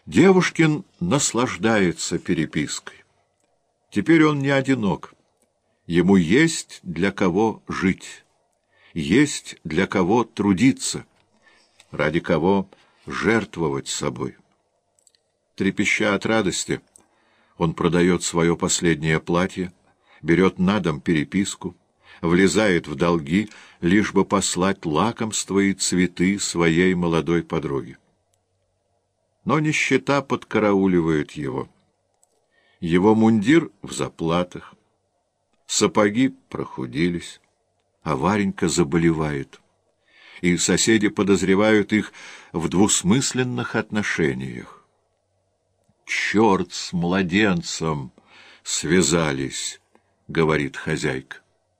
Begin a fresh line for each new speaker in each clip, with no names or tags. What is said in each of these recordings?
Девушкин наслаждается перепиской. Теперь он не одинок. Ему есть для кого жить, есть для кого трудиться, ради кого жертвовать собой. Трепеща от радости, он продает свое последнее платье, берет на дом переписку, влезает в долги, лишь бы послать лакомства и цветы своей молодой подруге. Но нищета подкарауливает его. Его мундир в заплатах, сапоги прохудились, а Варенька заболевает, и соседи подозревают их в двусмысленных отношениях. «Черт с младенцем! Связались!» — говорит хозяйка.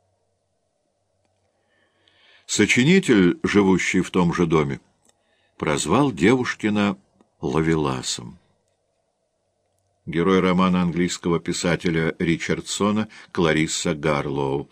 Сочинитель, живущий в том же доме, прозвал Девушкина Ловеласом. Герой романа английского писателя Ричардсона Кларисса Гарлоу,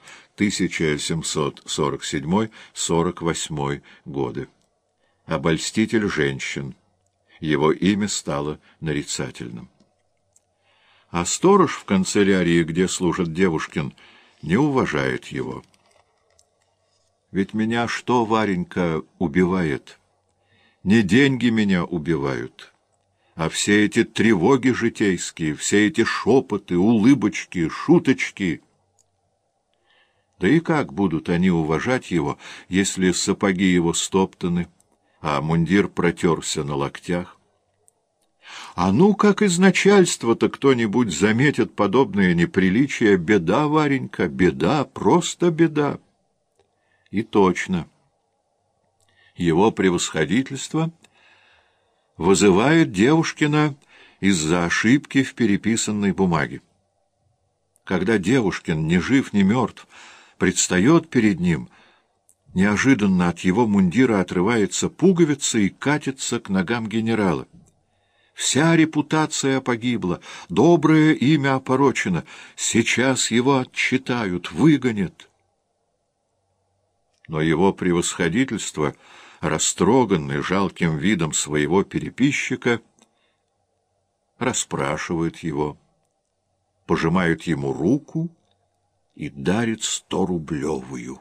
1747-48 годы. Обольститель женщин. Его имя стало нарицательным. А сторож в канцелярии, где служит Девушкин, не уважает его. Ведь меня что, Варенька, убивает? Не деньги меня убивают, а все эти тревоги житейские, все эти шепоты, улыбочки, шуточки. Да и как будут они уважать его, если сапоги его стоптаны, а мундир протерся на локтях? А ну, как из начальства-то кто-нибудь заметит подобное неприличие, беда, Варенька, беда, просто беда. И точно. Его превосходительство вызывает Девушкина из-за ошибки в переписанной бумаге. Когда Девушкин, ни жив, ни мертв, предстает перед ним, неожиданно от его мундира отрывается пуговица и катится к ногам генерала. Вся репутация погибла, доброе имя опорочено, сейчас его отчитают, выгонят. Но его превосходительство, растроганный жалким видом своего переписчика, расспрашивает его, пожимает ему руку и дарит 100-рублевую.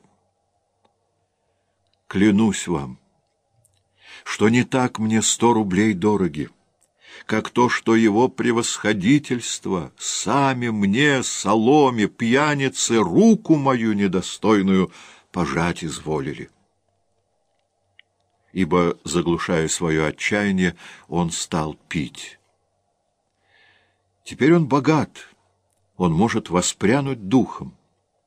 Клянусь вам, что не так мне 100 рублей дороги, как то, что его превосходительство сами мне, соломе, пьянице, руку мою недостойную пожать изволили. Ибо, заглушая свое отчаяние, он стал пить. Теперь он богат, он может воспрянуть духом.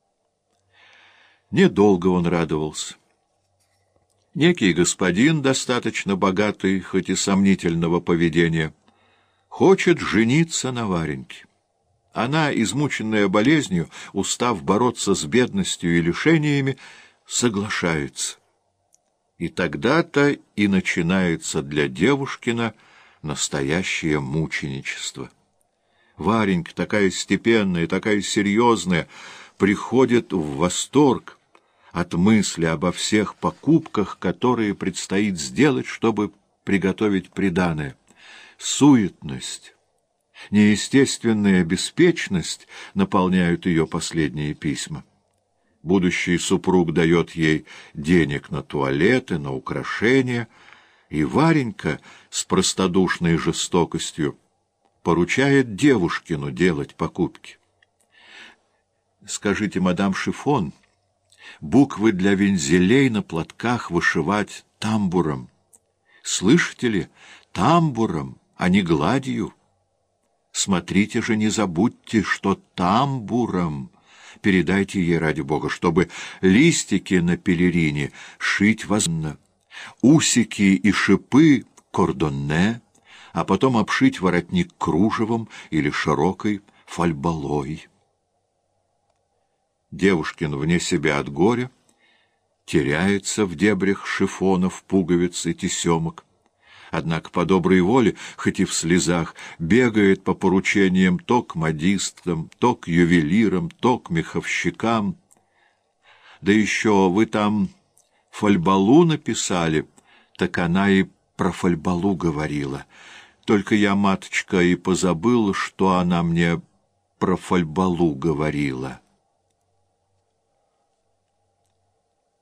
Недолго он радовался. Некий господин, достаточно богатый, хоть и сомнительного поведения, хочет жениться на Вареньке. Она, измученная болезнью, устав бороться с бедностью и лишениями, соглашается. И тогда-то и начинается для Девушкина настоящее мученичество. Варенька, такая степенная, такая серьезная, приходит в восторг от мысли обо всех покупках, которые предстоит сделать, чтобы приготовить приданое. Суетность, неестественная беспечность наполняют ее последние письма. Будущий супруг дает ей денег на туалеты, на украшения, и Варенька с простодушной жестокостью поручает Девушкину делать покупки. Скажите, мадам Шифон, буквы для вензелей на платках вышивать тамбуром. Слышите ли, тамбуром, а не гладью. Смотрите же, не забудьте, что тамбуром. Передайте ей, ради бога, чтобы листики на пелерине шить возможно, усики и шипы кордонне, а потом обшить воротник кружевом или широкой фальбалой. Девушкин вне себя от горя теряется в дебрях шифонов, пуговиц и тесемок. Однако по доброй воле, хоть и в слезах, бегает по поручениям то к модистам, то к ювелирам, то к меховщикам. Да еще вы там фальбалу написали, так она и про фальбалу говорила. Только я, маточка, и позабыла, что она мне про фальбалу говорила.